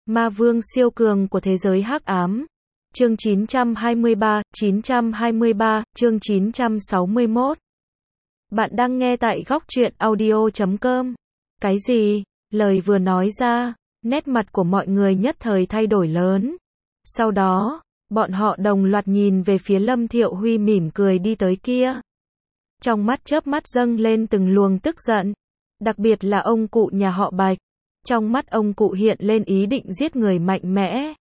Ma vương siêu cường của thế giới hắc ám. Chương 923, chương 961. Bạn đang nghe tại góc truyện audio.com. Cái gì? Lời vừa nói ra, nét mặt của mọi người nhất thời thay đổi lớn. Sau đó, bọn họ đồng loạt nhìn về phía Lâm Thiệu Huy mỉm cười đi tới kia. Trong mắt chớp mắt dâng lên từng luồng tức giận. Đặc biệt là ông cụ nhà họ Bạch. Trong mắt ông cụ hiện lên ý định giết người mạnh mẽ.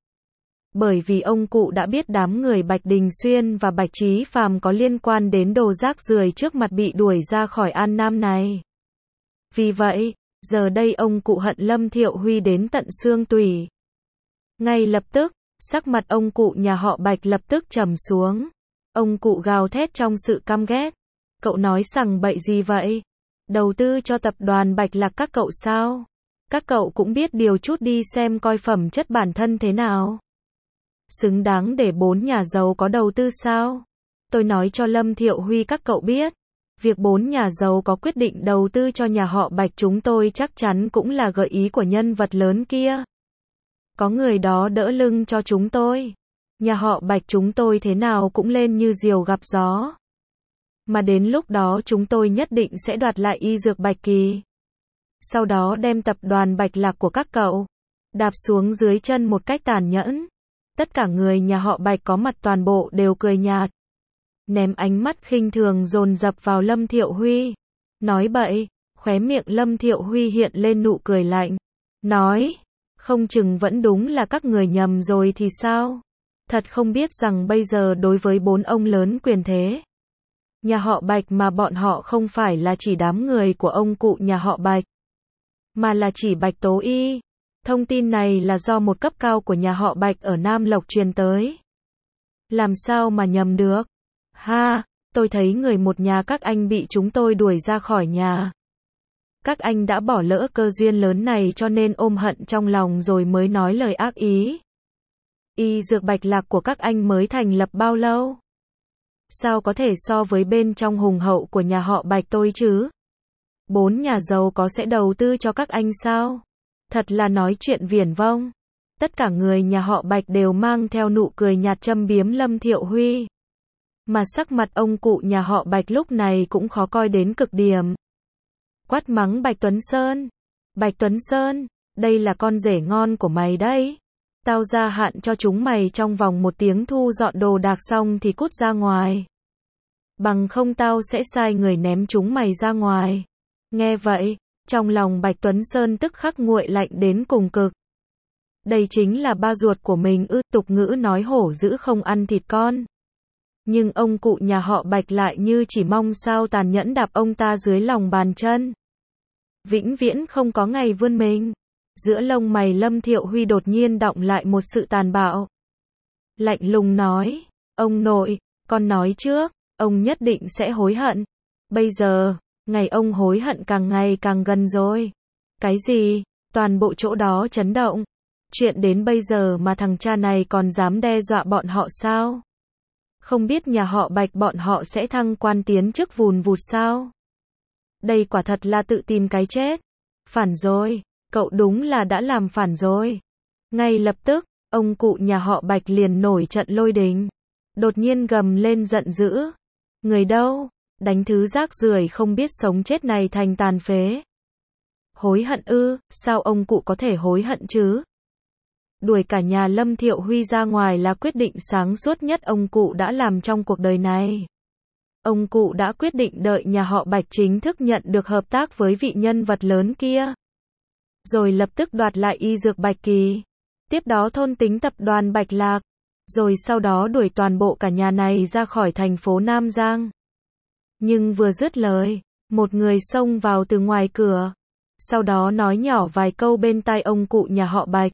Bởi vì ông cụ đã biết đám người Bạch Đình Xuyên và Bạch Chí Phàm có liên quan đến đồ rác rưởi trước mặt bị đuổi ra khỏi An Nam này. Vì vậy, giờ đây ông cụ hận Lâm Thiệu Huy đến tận xương tủy. Ngay lập tức, sắc mặt ông cụ nhà họ Bạch lập tức trầm xuống. Ông cụ gào thét trong sự căm ghét. Cậu nói sằng bậy gì vậy? Đầu tư cho tập đoàn Bạch Lạc các cậu sao? Các cậu cũng biết điều chút đi xem coi phẩm chất bản thân thế nào. Xứng đáng để 4 nhà giàu có đầu tư sao? Tôi nói cho Lâm Thiệu Huy các cậu biết. Việc 4 nhà giàu có quyết định đầu tư cho nhà họ Bạch chúng tôi chắc chắn cũng là gợi ý của nhân vật lớn kia. Có người đó đỡ lưng cho chúng tôi. Nhà họ Bạch chúng tôi thế nào cũng lên như diều gặp gió. Mà đến lúc đó chúng tôi nhất định sẽ đoạt lại y dược Bạch Kỳ. Sau đó đem tập đoàn Bạch Lạc của các cậu đạp xuống dưới chân một cách tàn nhẫn. Tất cả người nhà họ Bạch có mặt toàn bộ đều cười nhạt. Ném ánh mắt khinh thường dồn dập vào Lâm Thiệu Huy. Nói bậy, khóe miệng Lâm Thiệu Huy hiện lên nụ cười lạnh. Nói, không chừng vẫn đúng là các người nhầm rồi thì sao? Thật không biết rằng bây giờ đối với 4 ông lớn quyền thế. Nhà họ Bạch mà bọn họ không phải là chỉ đám người của ông cụ nhà họ Bạch. Mà là chỉ Bạch Tố Y. Thông tin này là do một cấp cao của nhà họ Bạch ở Nam Lộc truyền tới. Làm sao mà nhầm được? Ha, tôi thấy người một nhà các anh bị chúng tôi đuổi ra khỏi nhà. Các anh đã bỏ lỡ cơ duyên lớn này cho nên ôm hận trong lòng rồi mới nói lời ác ý. Y dược Bạch Lạc của các anh mới thành lập bao lâu? Sao có thể so với bên trong hùng hậu của nhà họ Bạch tôi chứ? 4 nhà giàu có sẽ đầu tư cho các anh sao? Thật là nói chuyện viển vông. Tất cả người nhà họ Bạch đều mang theo nụ cười nhạt châm biếm Lâm Thiệu Huy. Mà sắc mặt ông cụ nhà họ Bạch lúc này cũng khó coi đến cực điểm. Quát mắng Bạch Tuấn Sơn. Bạch Tuấn Sơn, đây là con rể ngon của mày đấy. Tao gia hạn cho chúng mày trong vòng 1 tiếng thu dọn đồ đạc xong thì cút ra ngoài. Bằng không tao sẽ sai người ném chúng mày ra ngoài. Nghe vậy, trong lòng Bạch Tuấn Sơn tức khắc nguội lạnh đến cùng cực. Đây chính là ba ruột của mình ư, tục ngữ nói hổ dữ không ăn thịt con. Nhưng ông cụ nhà họ Bạch lại như chỉ mong sao tàn nhẫn đạp ông ta dưới lòng bàn chân. Vĩnh viễn không có ngày vươn mình. Giữa lông mày Lâm Thiệu Huy đột nhiên đọng lại một sự tàn bạo. Lạnh lùng nói, ông nội, con nói trước, ông nhất định sẽ hối hận. Bây giờ, ngày ông hối hận càng ngày càng gần rồi. Cái gì? Toàn bộ chỗ đó chấn động. Chuyện đến bây giờ mà thằng cha này còn dám đe dọa bọn họ sao? Không biết nhà họ Bạch bọn họ sẽ thăng quan tiến chức vùn vụt sao? Đây quả thật là tự tìm cái chết. Phản rồi, cậu đúng là đã làm phản rồi. Ngay lập tức, ông cụ nhà họ Bạch liền nổi trận lôi đình. Đột nhiên gầm lên giận dữ. Người đâu? Đánh thứ rác rưởi không biết sống chết này thành tàn phế. Hối hận ư? Sao ông cụ có thể hối hận chứ? Đuổi cả nhà Lâm Thiệu Huy ra ngoài là quyết định sáng suốt nhất ông cụ đã làm trong cuộc đời này. Ông cụ đã quyết định đợi nhà họ Bạch chính thức nhận được hợp tác với vị nhân vật lớn kia. Rồi lập tức đoạt lại y dược Bạch Kỳ. Tiếp đó thôn tính tập đoàn Bạch Lạc. Rồi sau đó đuổi toàn bộ cả nhà này ra khỏi thành phố Nam Giang. Nhưng vừa dứt lời, một người xông vào từ ngoài cửa. Sau đó nói nhỏ vài câu bên tai ông cụ nhà họ Bạch.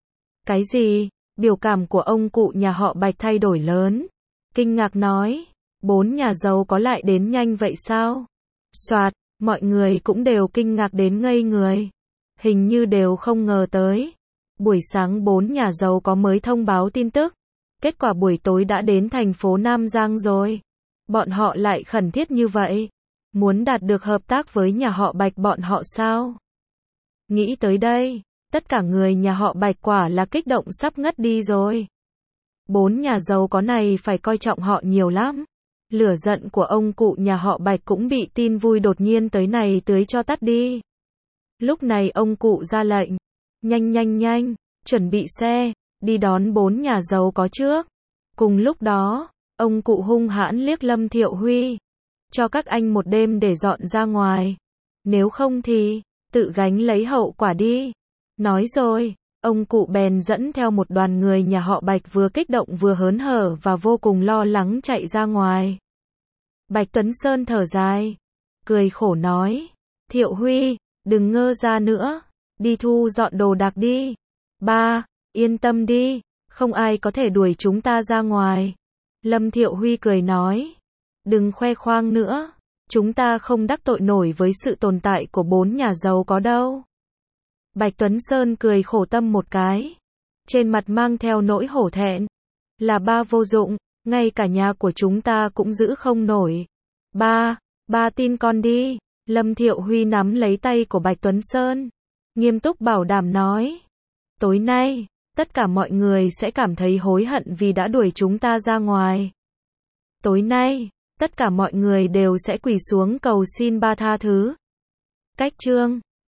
Cái gì? Biểu cảm của ông cụ nhà họ Bạch thay đổi lớn. Kinh ngạc nói, 4 nhà giàu có lại đến nhanh vậy sao? Soạt, mọi người cũng đều kinh ngạc đến ngây người. Hình như đều không ngờ tới. Buổi sáng 4 nhà giàu có mới thông báo tin tức. Kết quả buổi tối đã đến thành phố Nam Giang rồi. Bọn họ lại khẩn thiết như vậy. Muốn đạt được hợp tác với nhà họ Bạch bọn họ sao? Nghĩ tới đây, Tất cả người nhà họ Bạch quả là kích động sắp ngất đi rồi. 4 nhà giàu có này phải coi trọng họ nhiều lắm. Lửa giận của ông cụ nhà họ Bạch cũng bị tin vui đột nhiên tới này tưới cho tắt đi. Lúc này ông cụ ra lệnh. Nhanh nhanh nhanh, chuẩn bị xe, đi đón 4 nhà giàu có trước. Cùng lúc đó, ông cụ hung hãn liếc Lâm Thiệu Huy. Cho các anh một đêm để dọn ra ngoài. Nếu không thì, tự gánh lấy hậu quả đi. Nói rồi, ông cụ bèn dẫn theo một đoàn người nhà họ Bạch vừa kích động vừa hớn hở và vô cùng lo lắng chạy ra ngoài. Bạch Tuấn Sơn thở dài, cười khổ nói, Thiệu Huy, đừng ngơ ra nữa, đi thu dọn đồ đạc đi. Ba, yên tâm đi, không ai có thể đuổi chúng ta ra ngoài. Lâm Thiệu Huy cười nói, đừng khoe khoang nữa, chúng ta không đắc tội nổi với sự tồn tại của 4 nhà giàu có đâu. Bạch Tuấn Sơn cười khổ tâm một cái, trên mặt mang theo nỗi hổ thẹn, là ba vô dụng, ngay cả nhà của chúng ta cũng giữ không nổi. Ba tin con đi. Lâm Thiệu Huy nắm lấy tay của Bạch Tuấn Sơn, nghiêm túc bảo đảm nói, tối nay, tất cả mọi người sẽ cảm thấy hối hận vì đã đuổi chúng ta ra ngoài. Tối nay, tất cả mọi người đều sẽ quỳ xuống cầu xin ba tha thứ. Cách chương